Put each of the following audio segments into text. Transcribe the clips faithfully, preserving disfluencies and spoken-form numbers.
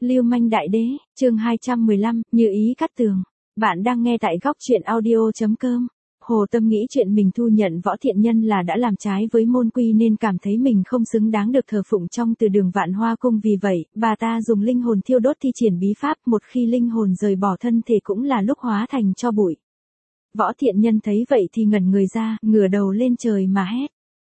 Lưu manh đại đế, chương hai trăm mười lăm, như ý cát tường. Bạn đang nghe tại góc truyện audio.com. Hồ Tâm nghĩ chuyện mình thu nhận Võ Thiện Nhân là đã làm trái với môn quy nên cảm thấy mình không xứng đáng được thờ phụng trong từ đường Vạn Hoa Cung, vì vậy, bà ta dùng linh hồn thiêu đốt thi triển bí pháp, một khi linh hồn rời bỏ thân thể cũng là lúc hóa thành tro bụi. Võ Thiện Nhân thấy vậy thì ngẩn người ra, ngửa đầu lên trời mà hét.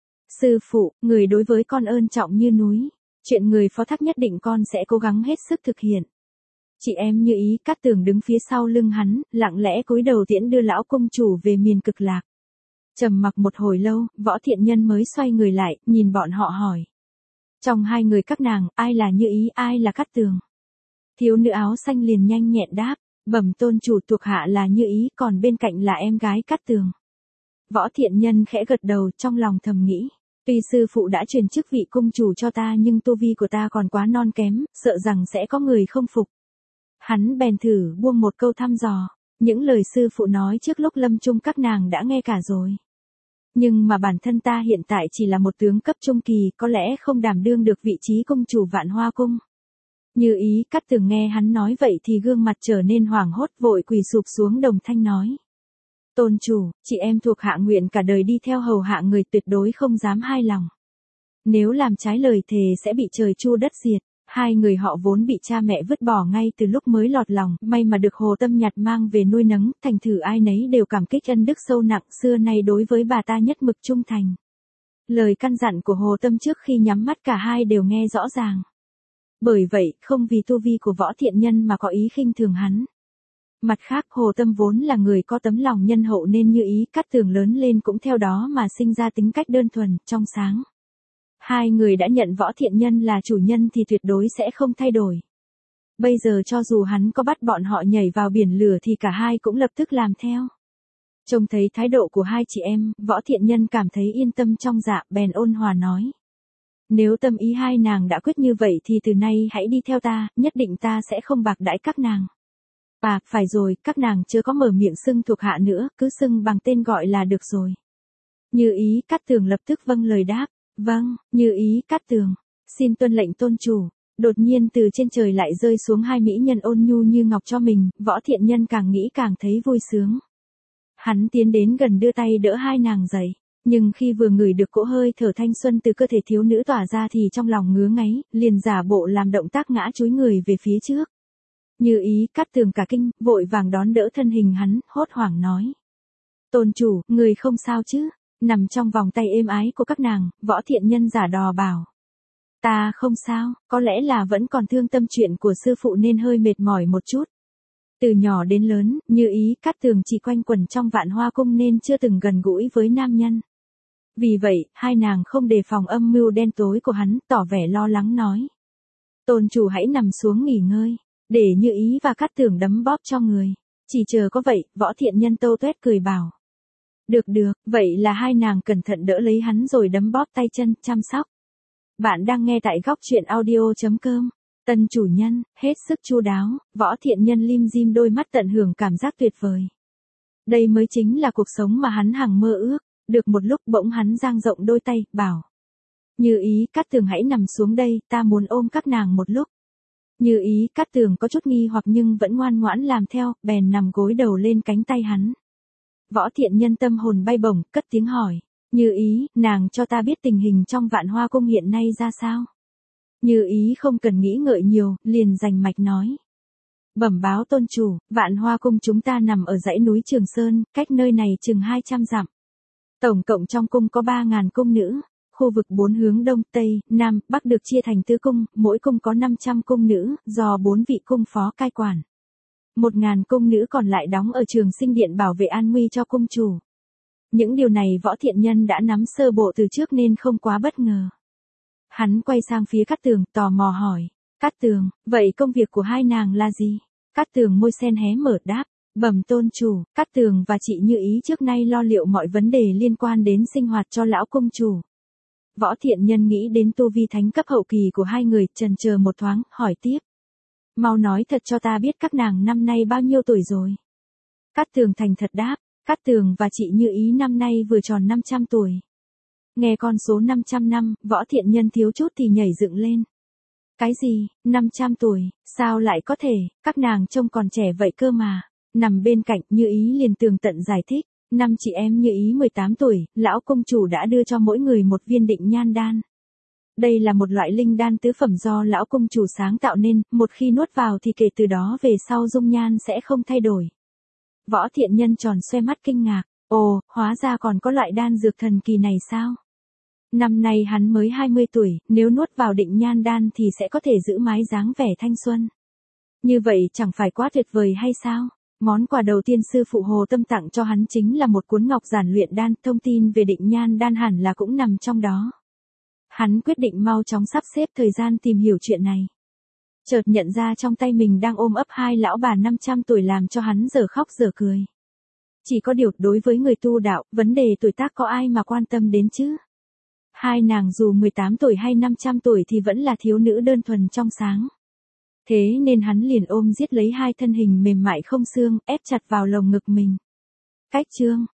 Sư phụ, người đối với con ơn trọng như núi. Chuyện người phó thác nhất định con sẽ cố gắng hết sức thực hiện. Chị em Như Ý Cát Tường đứng phía sau lưng hắn, lặng lẽ cúi đầu tiễn đưa lão công chủ về miền Cực Lạc. Trầm mặc một hồi lâu, Võ Thiện Nhân mới xoay người lại, nhìn bọn họ hỏi. Trong hai người các nàng, ai là Như Ý, ai là Cát Tường? Thiếu nữ áo xanh liền nhanh nhẹn đáp, bẩm tôn chủ, thuộc hạ là Như Ý, còn bên cạnh là em gái Cát Tường. Võ Thiện Nhân khẽ gật đầu, trong lòng thầm nghĩ. Tuy sư phụ đã truyền chức vị cung chủ cho ta nhưng tu vi của ta còn quá non kém, sợ rằng sẽ có người không phục. Hắn bèn thử buông một câu thăm dò, những lời sư phụ nói trước lúc lâm chung các nàng đã nghe cả rồi. Nhưng mà bản thân ta hiện tại chỉ là một tướng cấp trung kỳ, có lẽ không đảm đương được vị trí cung chủ Vạn Hoa Cung. Như Ý Cát Tường nghe hắn nói vậy thì gương mặt trở nên hoảng hốt, vội quỳ sụp xuống đồng thanh nói. Tôn chủ, chị em thuộc hạ nguyện cả đời đi theo hầu hạ người, tuyệt đối không dám hai lòng. Nếu làm trái lời thề sẽ bị trời chu đất diệt. Hai người họ vốn bị cha mẹ vứt bỏ ngay từ lúc mới lọt lòng, may mà được Hồ Tâm nhặt mang về nuôi nấng, thành thử ai nấy đều cảm kích ân đức sâu nặng, xưa nay đối với bà ta nhất mực trung thành. Lời căn dặn của Hồ Tâm trước khi nhắm mắt cả hai đều nghe rõ ràng. Bởi vậy, không vì tu vi của Võ Thiện Nhân mà có ý khinh thường hắn. Mặt khác, Hồ Tâm vốn là người có tấm lòng nhân hậu nên Như Ý Cát Tường lớn lên cũng theo đó mà sinh ra tính cách đơn thuần, trong sáng. Hai người đã nhận Võ Thiện Nhân là chủ nhân thì tuyệt đối sẽ không thay đổi. Bây giờ cho dù hắn có bắt bọn họ nhảy vào biển lửa thì cả hai cũng lập tức làm theo. Trông thấy thái độ của hai chị em, Võ Thiện Nhân cảm thấy yên tâm trong dạ, bèn ôn hòa nói. Nếu tâm ý hai nàng đã quyết như vậy thì từ nay hãy đi theo ta, nhất định ta sẽ không bạc đãi các nàng. À, phải rồi, các nàng chưa có mở miệng xưng thuộc hạ nữa, cứ xưng bằng tên gọi là được rồi. Như Ý Cát Tường lập tức vâng lời đáp. Vâng, Như Ý Cát Tường, xin tuân lệnh tôn chủ. Đột nhiên từ trên trời lại rơi xuống hai mỹ nhân ôn nhu như ngọc cho mình, Võ Thiện Nhân càng nghĩ càng thấy vui sướng. Hắn tiến đến gần đưa tay đỡ hai nàng dậy, nhưng khi vừa ngửi được cỗ hơi thở thanh xuân từ cơ thể thiếu nữ tỏa ra thì trong lòng ngứa ngáy, liền giả bộ làm động tác ngã chúi người về phía trước. Như Ý Cát Tường cả kinh, vội vàng đón đỡ thân hình hắn, hốt hoảng nói. Tôn chủ, người không sao chứ? Nằm trong vòng tay êm ái của các nàng, Võ Thiện Nhân giả đò bảo. Ta không sao, có lẽ là vẫn còn thương tâm chuyện của sư phụ nên hơi mệt mỏi một chút. Từ nhỏ đến lớn, Như Ý Cát Tường chỉ quanh quẩn trong Vạn Hoa Cung nên chưa từng gần gũi với nam nhân. Vì vậy, hai nàng không đề phòng âm mưu đen tối của hắn, tỏ vẻ lo lắng nói. Tôn chủ hãy nằm xuống nghỉ ngơi, để Như Ý và Cát Tường đấm bóp cho người. Chỉ chờ có vậy, Võ Thiện Nhân tâu tuét cười bảo. Được được, vậy là hai nàng cẩn thận đỡ lấy hắn rồi đấm bóp tay chân, chăm sóc. Bạn đang nghe tại góc truyện audio.com. Tân chủ nhân, hết sức chu đáo, Võ Thiện Nhân lim dim đôi mắt tận hưởng cảm giác tuyệt vời. Đây mới chính là cuộc sống mà hắn hằng mơ ước. Được một lúc bỗng hắn dang rộng đôi tay, bảo. Như Ý Cát Tường hãy nằm xuống đây, ta muốn ôm các nàng một lúc. Như Ý Cát Tường có chút nghi hoặc nhưng vẫn ngoan ngoãn làm theo, bèn nằm gối đầu lên cánh tay hắn. Võ Thiện Nhân tâm hồn bay bổng, cất tiếng hỏi. Như Ý, nàng cho ta biết tình hình trong Vạn Hoa Cung hiện nay ra sao? Như Ý không cần nghĩ ngợi nhiều, liền rành mạch nói. Bẩm báo tôn chủ, Vạn Hoa Cung chúng ta nằm ở dãy núi Trường Sơn, cách nơi này chừng hai trăm dặm. Tổng cộng trong cung có ba ngàn cung nữ, khu vực bốn hướng Đông, Tây, Nam, Bắc được chia thành tứ cung, mỗi cung có năm trăm cung nữ, do bốn vị cung phó cai quản. Một ngàn cung nữ còn lại đóng ở Trường Sinh Điện bảo vệ an nguy cho cung chủ. Những điều này Võ Thiện Nhân đã nắm sơ bộ từ trước nên không quá bất ngờ. Hắn quay sang phía Cát Tường, tò mò hỏi. Cát Tường, vậy công việc của hai nàng là gì? Cát Tường môi sen hé mở đáp. Bẩm tôn chủ, Cát Tường và chị Như Ý trước nay lo liệu mọi vấn đề liên quan đến sinh hoạt cho lão cung chủ. Võ Thiện Nhân nghĩ đến tu vi thánh cấp hậu kỳ của hai người, chần chờ một thoáng, hỏi tiếp. Mau nói thật cho ta biết các nàng năm nay bao nhiêu tuổi rồi? Cát Tường thành thật đáp. Cát Tường và chị Như Ý năm nay vừa tròn năm trăm tuổi. Nghe con số năm trăm năm, Võ Thiện Nhân thiếu chút thì nhảy dựng lên. Cái gì, năm trăm tuổi, sao lại có thể, các nàng trông còn trẻ vậy cơ mà. Nằm bên cạnh Như Ý liền tường tận giải thích, năm chị em Như Ý mười tám tuổi, lão công chủ đã đưa cho mỗi người một viên định nhan đan. Đây là một loại linh đan tứ phẩm do lão công chủ sáng tạo nên, một khi nuốt vào thì kể từ đó về sau dung nhan sẽ không thay đổi. Võ Thiện Nhân tròn xoe mắt kinh ngạc, ồ, hóa ra còn có loại đan dược thần kỳ này sao? Năm nay hắn mới hai mươi tuổi, nếu nuốt vào định nhan đan thì sẽ có thể giữ mái dáng vẻ thanh xuân. Như vậy chẳng phải quá tuyệt vời hay sao? Món quà đầu tiên sư phụ Hồ Tâm tặng cho hắn chính là một cuốn ngọc giản luyện đan, thông tin về định nhan đan hẳn là cũng nằm trong đó. Hắn quyết định mau chóng sắp xếp thời gian tìm hiểu chuyện này. Chợt nhận ra trong tay mình đang ôm ấp hai lão bà năm trăm tuổi làm cho hắn giờ khóc giờ cười. Chỉ có điều đối với người tu đạo, vấn đề tuổi tác có ai mà quan tâm đến chứ? Hai nàng dù mười tám tuổi hay năm trăm tuổi thì vẫn là thiếu nữ đơn thuần trong sáng. Thế nên hắn liền ôm giết lấy hai thân hình mềm mại không xương, ép chặt vào lồng ngực mình. Cách chương